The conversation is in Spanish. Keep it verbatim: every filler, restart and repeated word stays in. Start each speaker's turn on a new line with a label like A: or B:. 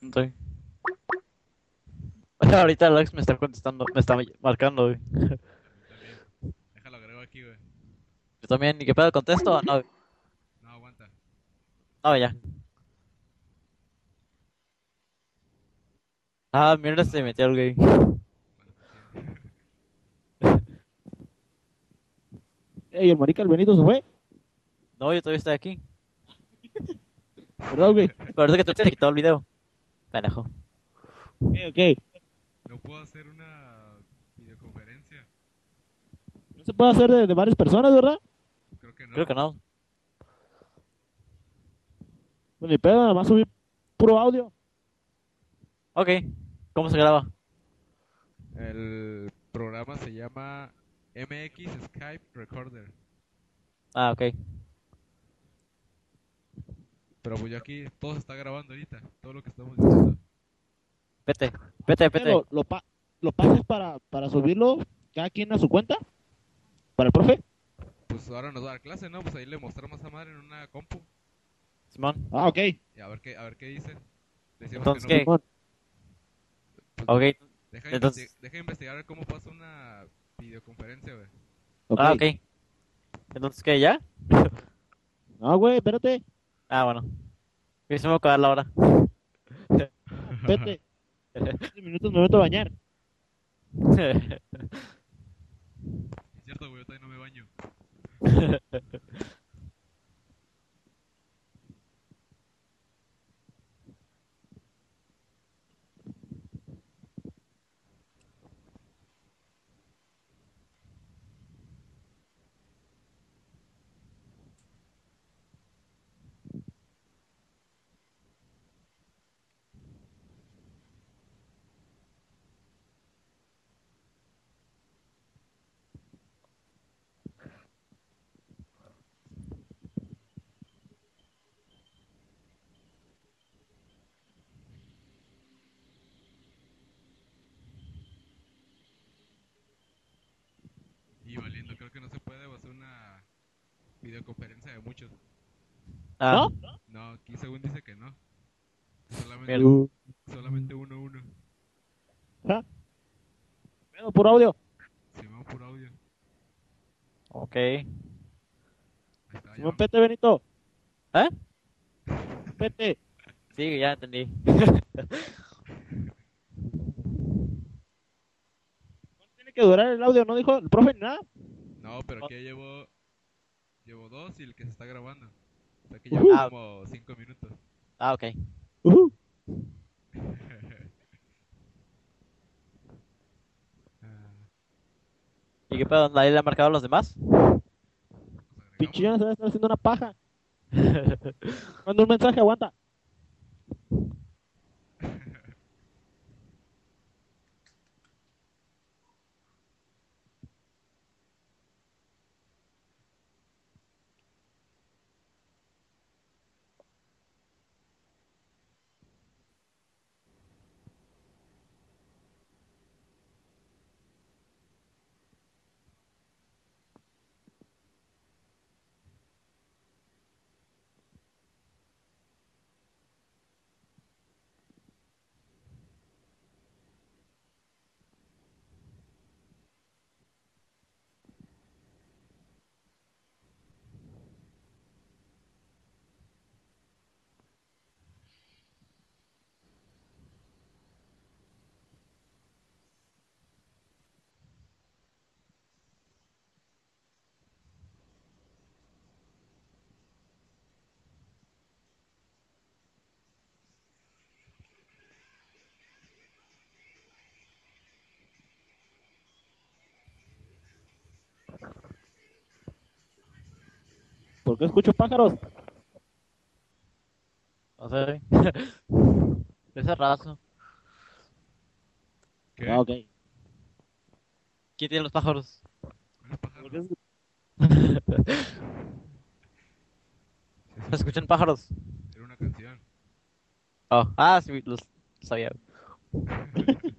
A: Sí. Ahorita Alex me está contestando, me está marcando, güey.
B: A mí también. Déjalo, agrego aquí, güey.
A: Yo también, ¿y qué pedo? ¿Contesto? No,
B: No, aguanta.
A: no, ya. Ah, mira, se metió el güey.
B: Bueno, pues sí.
C: Ey, el marica, el Benito se fue,
A: No, yo todavía estoy aquí.
C: ¿verdad, güey?
A: Parece que tú te quitó el video. Pendejo.
C: Ok, ok.
B: No puedo hacer una videoconferencia.
C: No se puede hacer de, de varias personas, ¿verdad?
B: Creo que
A: Creo
B: no.
A: que no.
C: Pues ni pedo, nada más subir puro audio.
A: Ok. ¿Cómo se graba?
B: El programa se llama M X Skype Recorder.
A: Ah, ok.
B: Pero pues yo aquí todo se está grabando ahorita. Todo lo que estamos diciendo.
A: Vete,
C: Así
A: vete,
C: que
A: vete.
C: lo, lo, pa- lo pases para, para subirlo cada quien a su cuenta, para el profe.
B: Pues ahora nos va a dar clase, ¿no? Pues ahí le mostramos a madre en una compu.
A: Simón.
C: Ah, ok.
B: Y a ver qué, a ver qué dice. Le decimos que
A: Entonces,
B: no.
A: ¿qué?
C: Simón.
B: Pues
A: Ok.
B: deja, investi-
A: Entonces,
B: deja investigar cómo pasa una videoconferencia, güey.
C: Ok.
A: ah, ok. Entonces, ¿qué? ¿Ya?
C: No, güey, espérate.
A: Ah, bueno. Y se me va a acabar la hora.
C: No, espérate. quince minutos me meto a bañar.
B: Es cierto, güey, yo todavía no me baño. Y valiendo, creo que no se puede hacer una videoconferencia de muchos.
A: Ah,
C: ¿No?
B: No, aquí según dice que no. Solamente,
A: mierda.
C: Uh,
B: solamente uno a uno.
C: ajá. Pedo, puro audio.
B: Si vamos por audio.
A: Ok.
B: Ahí está, ya
C: Simón,
B: vamos.
C: pete, Benito.
A: ¿Eh?
C: Pete.
A: Sí, ya entendí.
C: ¿Cuánto tiene que durar el audio? ¿No dijo el profe ni nada?
B: No, pero aquí ya llevo, llevo dos y el que se está grabando. O sea que llevo
C: Ujú,
A: Ah,
B: como cinco minutos.
A: ah, ok.
C: ujú.
B: Ah,
A: ¿Y qué pedo? ¿Nadie le ha marcado a los demás?
B: pues
C: Pinche
B: agregamos.
C: ya se va a estar haciendo una paja. Manda un mensaje, aguanta. ¿Por qué escucho pájaros?
A: No sé. Ese raso.
C: Ah,
B: ¿Qué?
C: ok.
A: ¿Quién tiene los pájaros?
B: ¿Cuáles
C: ¿Por
B: pájaros?
C: qué escu-
B: Si es
A: ¿Se
B: una,
A: escuchan
B: can-
A: pájaros?
B: era una canción.
A: Oh, ah, sí, los sabía.